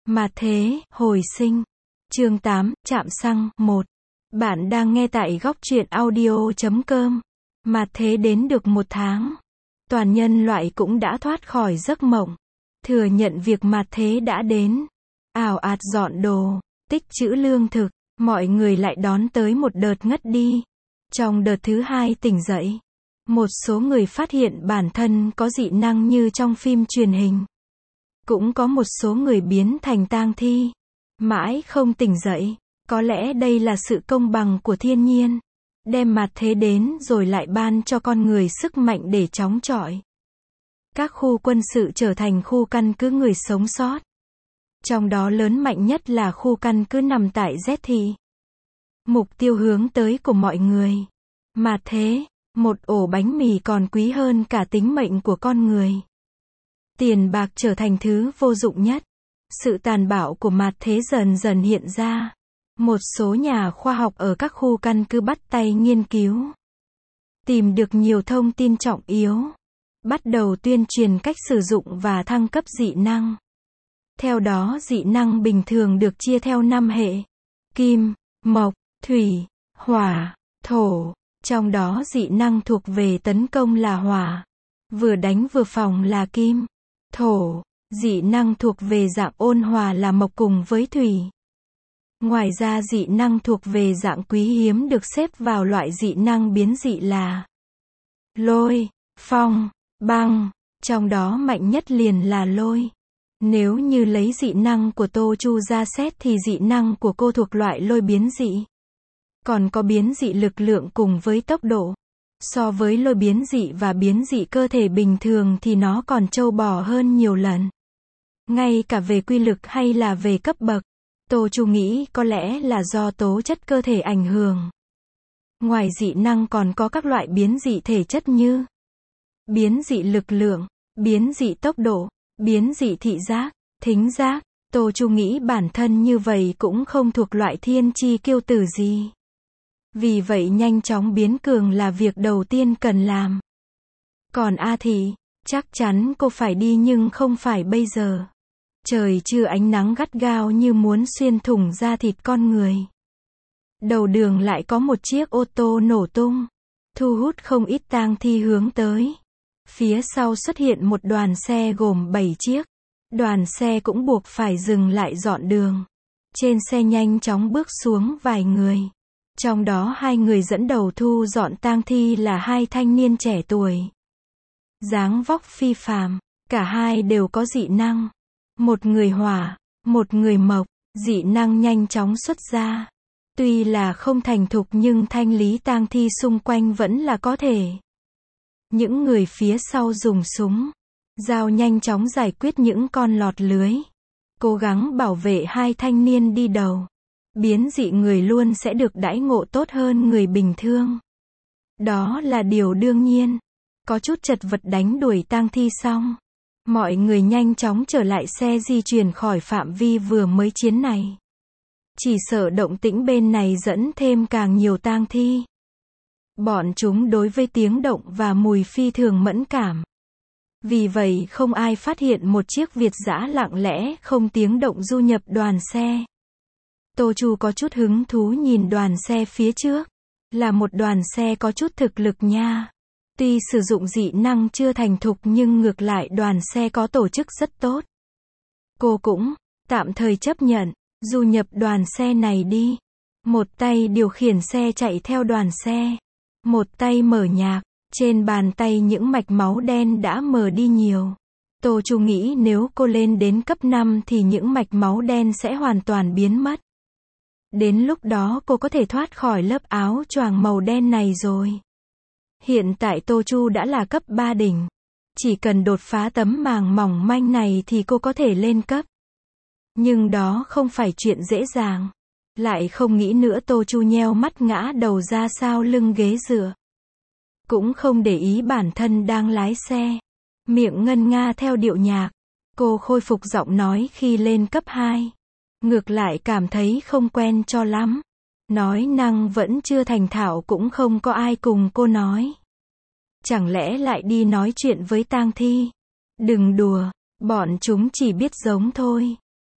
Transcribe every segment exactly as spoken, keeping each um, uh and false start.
Mạt thế, hồi sinh. Chương tám, Trạm xăng, một. Bạn đang nghe tại góc truyện audio chấm com. Mạt thế đến được một tháng. Toàn nhân loại cũng đã thoát khỏi giấc mộng. Thừa nhận việc mạt thế đã đến. Ào ạt dọn đồ, tích trữ lương thực, mọi người lại đón tới một đợt ngất đi. Trong đợt thứ hai tỉnh dậy, một số người phát hiện bản thân có dị năng như trong phim truyền hình. Cũng có một số người biến thành tang thi, mãi không tỉnh dậy. Có lẽ đây là sự công bằng của thiên nhiên, đem mạt thế đến rồi lại ban cho con người sức mạnh để chống chọi. Các khu quân sự trở thành khu căn cứ người sống sót. Trong đó lớn mạnh nhất là khu căn cứ nằm tại Z thị. Mục tiêu hướng tới của mọi người, mạt thế, một ổ bánh mì còn quý hơn cả tính mệnh của con người. Tiền bạc trở thành thứ vô dụng nhất. Sự tàn bạo của mạt thế dần dần hiện ra. Một số nhà khoa học ở các khu căn cứ bắt tay nghiên cứu, tìm được nhiều thông tin trọng yếu, bắt đầu tuyên truyền cách sử dụng và thăng cấp dị năng. Theo đó dị năng bình thường được chia theo năm hệ: kim, mộc, thủy, hỏa, thổ. Trong đó dị năng thuộc về tấn công là hỏa, vừa đánh vừa phòng là kim, thổ. Dị năng thuộc về dạng ôn hòa là mộc cùng với thủy. Ngoài ra dị năng thuộc về dạng quý hiếm được xếp vào loại dị năng biến dị là lôi, phong, băng. Trong đó mạnh nhất liền là lôi. Nếu như lấy dị năng của Tô Chu ra xét thì dị năng của cô thuộc loại lôi biến dị. Còn có biến dị lực lượng cùng với tốc độ. So với lôi biến dị và biến dị cơ thể bình thường thì nó còn trâu bò hơn nhiều lần. Ngay cả về quy lực hay là về cấp bậc, Tô Chu nghĩ có lẽ là do tố chất cơ thể ảnh hưởng. Ngoài dị năng còn có các loại biến dị thể chất như biến dị lực lượng, biến dị tốc độ, biến dị thị giác, thính giác. Tô Chu nghĩ bản thân như vậy cũng không thuộc loại thiên chi kiêu tử gì. Vì vậy nhanh chóng biến cường là việc đầu tiên cần làm. Còn A Thị, chắc chắn cô phải đi nhưng không phải bây giờ. Trời trưa ánh nắng gắt gao như muốn xuyên thủng da thịt con người. Đầu đường lại có một chiếc ô tô nổ tung, thu hút không ít tang thi hướng tới. Phía sau xuất hiện một đoàn xe gồm bảy chiếc. Đoàn xe cũng buộc phải dừng lại dọn đường. Trên xe nhanh chóng bước xuống vài người. Trong đó hai người dẫn đầu thu dọn tang thi là hai thanh niên trẻ tuổi. Dáng vóc phi phàm, cả hai đều có dị năng. Một người hỏa, một người mộc, dị năng nhanh chóng xuất ra. Tuy là không thành thục nhưng thanh lý tang thi xung quanh vẫn là có thể. Những người phía sau dùng súng, dao nhanh chóng giải quyết những con lọt lưới. Cố gắng bảo vệ hai thanh niên đi đầu. Biến dị người luôn sẽ được đãi ngộ tốt hơn người bình thường. Đó là điều đương nhiên. Có chút chật vật đánh đuổi tang thi xong, mọi người nhanh chóng trở lại xe di chuyển khỏi phạm vi vừa mới chiến này. Chỉ sợ động tĩnh bên này dẫn thêm càng nhiều tang thi. Bọn chúng đối với tiếng động và mùi phi thường mẫn cảm. Vì vậy không ai phát hiện một chiếc Việt dã lặng lẽ không tiếng động du nhập đoàn xe. Tô Chu có chút hứng thú nhìn đoàn xe phía trước. Là một đoàn xe có chút thực lực nha. Tuy sử dụng dị năng chưa thành thục nhưng ngược lại đoàn xe có tổ chức rất tốt. Cô cũng tạm thời chấp nhận, du nhập đoàn xe này đi. Một tay điều khiển xe chạy theo đoàn xe. Một tay mở nhạc. Trên bàn tay những mạch máu đen đã mờ đi nhiều. Tô Chu nghĩ nếu cô lên đến cấp năm thì những mạch máu đen sẽ hoàn toàn biến mất. Đến lúc đó cô có thể thoát khỏi lớp áo choàng màu đen này rồi. Hiện tại Tô Chu đã là cấp ba đỉnh. Chỉ cần đột phá tấm màng mỏng manh này thì cô có thể lên cấp. Nhưng đó không phải chuyện dễ dàng. Lại không nghĩ nữa Tô Chu nheo mắt ngã đầu ra sau lưng ghế dựa. Cũng không để ý bản thân đang lái xe. Miệng ngân nga theo điệu nhạc. Cô khôi phục giọng nói khi lên cấp hai. Ngược lại cảm thấy không quen cho lắm. Nói năng vẫn chưa thành thạo cũng không có ai cùng cô nói. Chẳng lẽ lại đi nói chuyện với tang thi? Đừng đùa, bọn chúng chỉ biết giống thôi.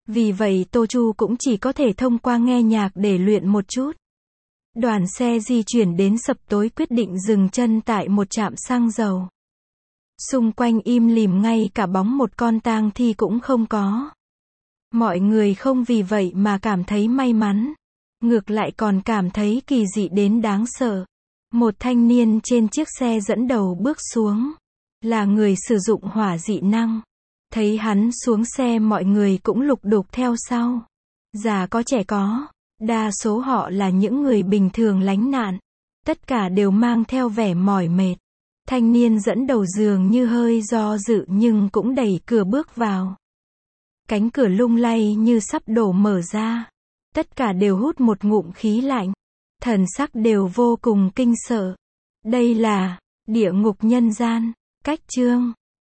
Vì vậy Tô Chu cũng chỉ có thể thông qua nghe nhạc để luyện một chút. Đoàn xe di chuyển đến sập tối quyết định dừng chân tại một trạm xăng dầu. Xung quanh im lìm, ngay cả bóng một con tang thi cũng không có. Mọi người không vì vậy mà cảm thấy may mắn. Ngược lại còn cảm thấy kỳ dị đến đáng sợ. Một thanh niên trên chiếc xe dẫn đầu bước xuống. Là người sử dụng hỏa dị năng. Thấy hắn xuống xe, mọi người cũng lục đục theo sau. Già có trẻ có. Đa số họ là những người bình thường lánh nạn. Tất cả đều mang theo vẻ mỏi mệt. Thanh niên dẫn đầu dường như hơi do dự nhưng cũng đẩy cửa bước vào. Cánh cửa lung lay như sắp đổ mở ra. Tất cả đều hút một ngụm khí lạnh. Thần sắc đều vô cùng kinh sợ. Đây là địa ngục nhân gian. Cách chương